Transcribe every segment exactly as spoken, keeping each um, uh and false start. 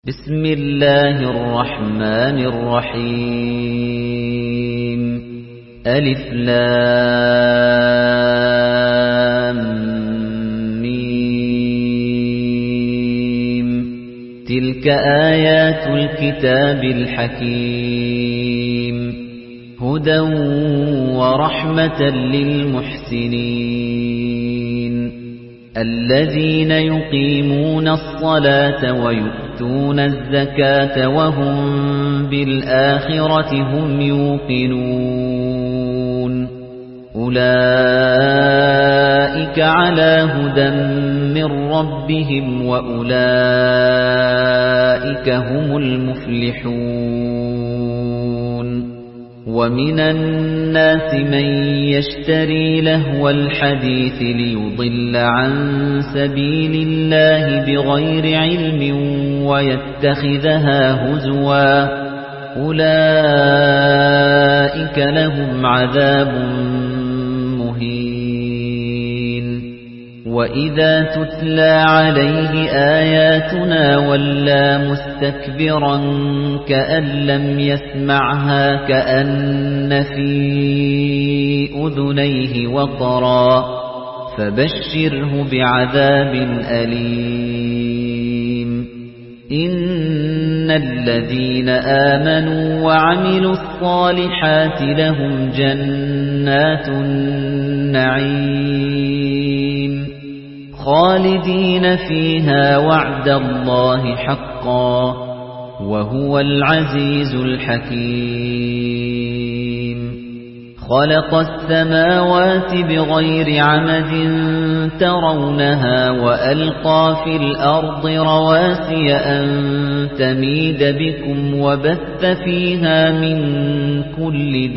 بسم الله الرحمن الرحيم ألف لام ميم تلك آيات الكتاب الحكيم هدى ورحمة للمحسنين الذين يقيمون الصلاة ويؤتون الزكاة وهم بالآخرة هم يوقنون أولئك على هدى من ربهم وأولئك هم المفلحون ومن الناس من يشتري لهو الحديث ليضل عن سبيل الله بغير علم ويتخذها هزوا أولئك لهم عذاب مهين وإذا تتلى عليه آياتنا ولى مستكبرا كأن لم يسمعها كأن في أذنيه وقرا فبشره بعذاب أليم إن الذين آمنوا وعملوا الصالحات لهم جنات النعيم خالدين فيها وعد الله حقا وهو العزيز الحكيم خلق السماوات بغير عمد ترونها وألقى في الأرض رواسي أن تميد بكم وبث فيها من كل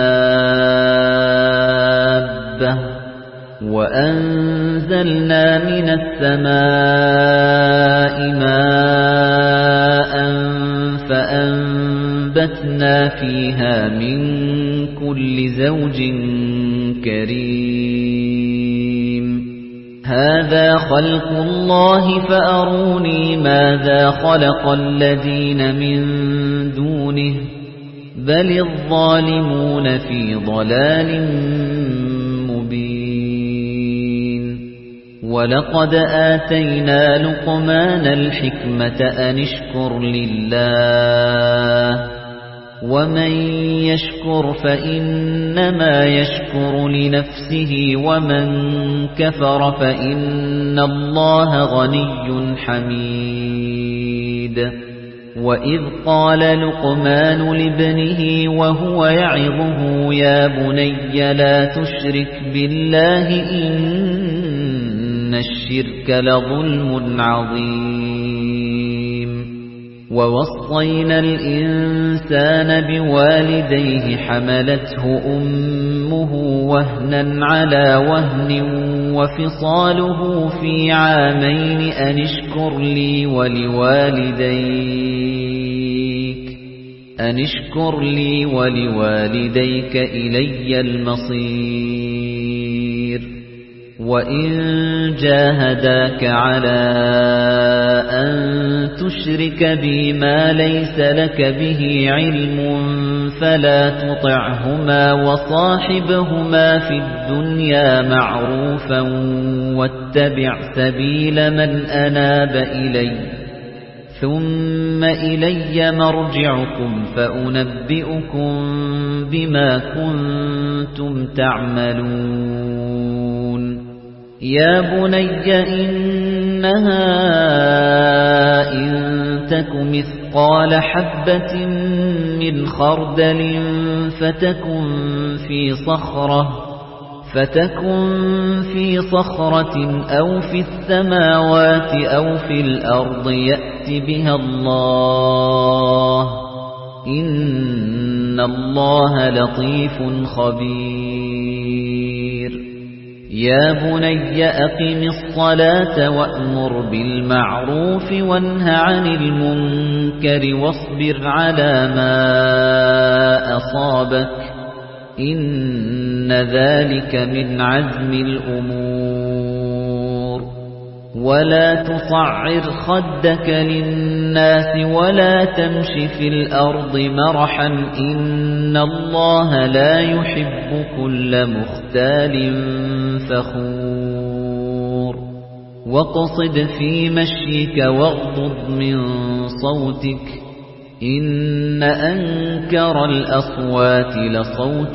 دابة وأنزلنا من السماء ماء فأنبتنا فيها من كل زوج كريم هذا خلق الله فأروني ماذا خلق الذين من دونه بل الظالمون في ضلال وَلَقَدْ آتَيْنَا لُقْمَانَ الْحِكْمَةَ أَنِ اشْكُرْ لِلَّهِ وَمَن يَشْكُرْ فَإِنَّمَا يَشْكُرُ لِنَفْسِهِ وَمَن كَفَرَ فَإِنَّ اللَّهَ غَنِيٌّ حَمِيدٌ وَإِذْ قَالَ لُقْمَانُ لِابْنِهِ وَهُوَ يَعِظُهُ يَا بُنَيَّ لَا تُشْرِكْ بِاللَّهِ إِنَّ الشرك لظلم عظيم ووصينا الإنسان بوالديه حملته أمه وهنا على وهن وفصاله في عامين أن اشكر لي ولوالديك أن اشكر لي ولوالديك إلي المصير وَإِن جَاهَدَاكَ عَلَى أَن تُشْرِكَ بِي مَا لَيْسَ لَكَ بِهِ عِلْمٌ فَلَا تُطِعْهُمَا وَصَاحِبْهُمَا فِي الدُّنْيَا مَعْرُوفًا وَاتَّبِعْ سَبِيلَ مَنْ أَنَابَ إِلَيَّ ثُمَّ إِلَيَّ مَرْجِعُكُمْ فَأُنَبِّئُكُم بِمَا كُنتُمْ تَعْمَلُونَ يَا بُنَيَّ إِنَّهَا إِن تَكُ مِثْقَالَ حَبَّةٍ مِّنْ خَرْدَلٍ فَتَكُن فِي صَخْرَةٍ فَتَكُن في صَخْرَةٍ أَوْ في السَّمَاوَاتِ أَوْ في الْأَرْضِ يَأْتِ بِهَا اللَّهُ إِنَّ اللَّهَ لَطِيفٌ خَبِيرٌ يَا بُنَيَّ أَقِمِ الصَّلَاةَ وَأْمُرْ بِالْمَعْرُوفِ وَانْهَ عَنِ الْمُنكَرِ وَاصْبِرْ عَلَى مَا أَصَابَكَ إِنَّ ذَلِكَ مِنْ عَزْمِ الْأُمُورِ ولا تصعر خدك للناس ولا تمش في الأرض مرحا إن الله لا يحب كل مختال فخور واقصد في مشيك واغضض من صوتك إن أنكر الأصوات لصوت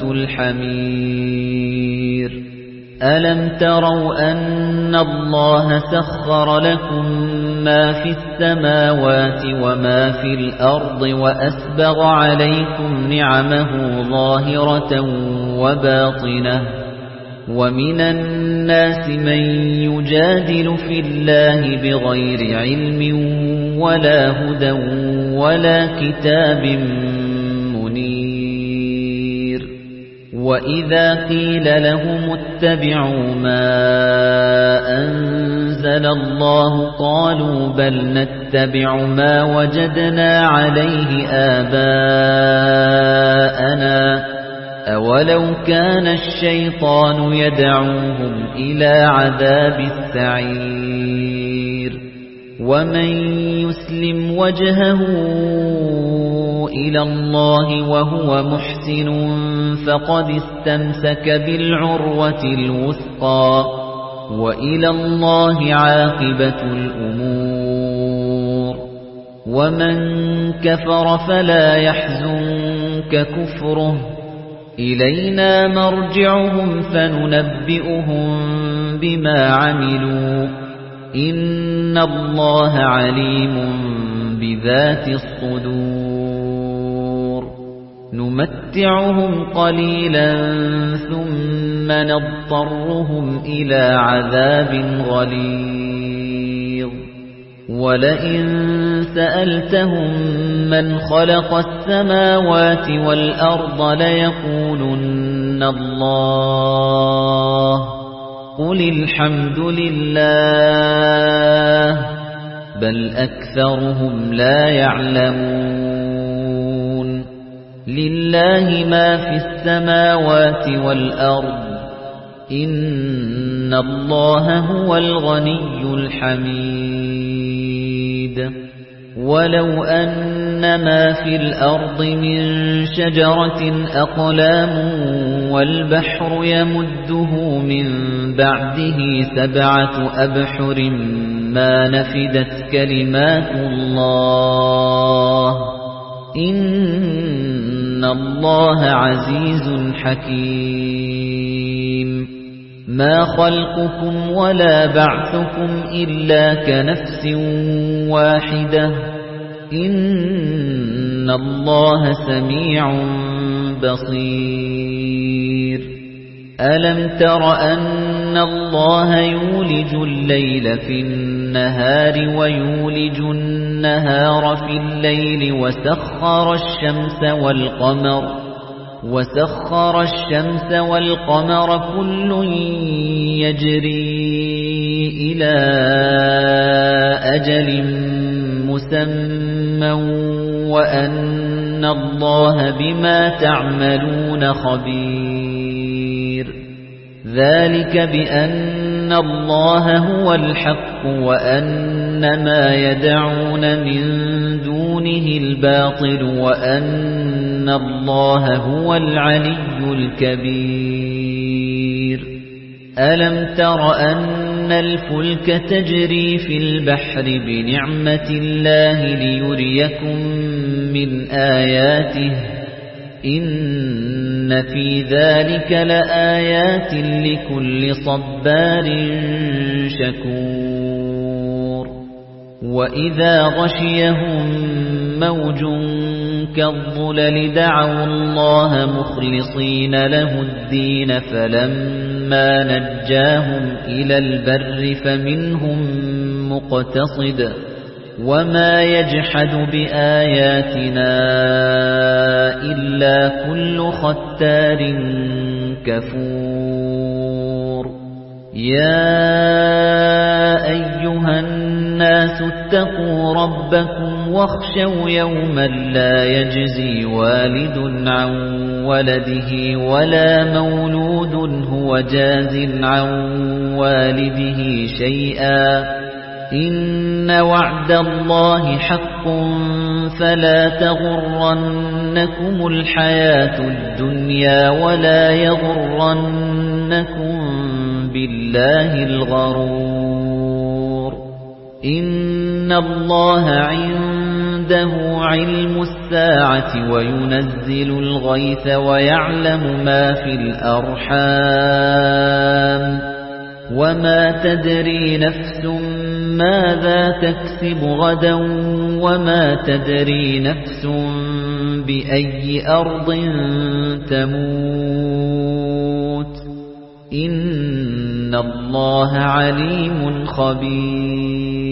الحمير ألم تروا أن الله سخر لكم ما في السماوات وما في الأرض وأسبغ عليكم نعمه ظاهرة وباطنة ومن الناس من يجادل في الله بغير علم ولا هدى ولا كتاب منير وإذا قيل لهم اتبعوا ما أنزل الله قالوا بل نتبع ما وجدنا عليه آباءنا أولو كان الشيطان يدعوهم إلى عذاب السعير ومن يسلم وجهه إلى الله وهو محسن فقد استمسك بالعروة الوثقى وإلى الله عاقبة الأمور ومن كفر فلا يحزنك كفره إلينا مرجعهم فننبئهم بما عملوا إن الله عليم بذات الصدور نمتعهم قليلا ثم نضطرهم إلى عذاب غليظ ولئن سألتهم من خلق السماوات والأرض ليقولن الله قل الحمد لله بل أكثرهم لا يعلمون لله ما في السماوات والأرض إن الله هو الغني الحميد ولو أن ما في الأرض من شجرة أقلام والبحر يمده من بعده سبعة أبحر ما نفدت كلمات الله إن الله عزيز حكيم ما خلقكم ولا بعثكم إلا كنفس واحدة إن الله سميع بصير ألم تر أن الله يولج الليل في النهار ويولج النهار في الليل وسخر الشمس والقمر وسخر الشمس والقمر كل يجري إلى أجل مسمى وأن الله بما تعملون خبير ذلك بأن الله هو الحق وأن ما يدعون من دونه الباطل وأن الله هو العلي الكبير ألم تر أن الفلك تجري في البحر بنعمة الله ليريكم من آياته إن في ذلك لآيات لكل صبار شكور وإذا غشيهم موج كالظلل دعوا الله مخلصين له الدين فلما نجاهم إلى البر فمنهم مقتصد وما يجحد بآياتنا إلا كل ختار كفور يا أيها الناس اتقوا ربكم واخشوا يوما لا يجزي والد عن ولده ولا مولود هو جاز عن والده شيئا إن وعد الله حق فلا تغرنكم الحياة الدنيا ولا يغرنكم بالله الغرور إن الله عنده علم الساعة وينزل الغيث ويعلم ما في الأرحام وما تدري نفس ماذا تكسب غدا وما تدري نفس بأي أرض تموت إن الله عليم خبير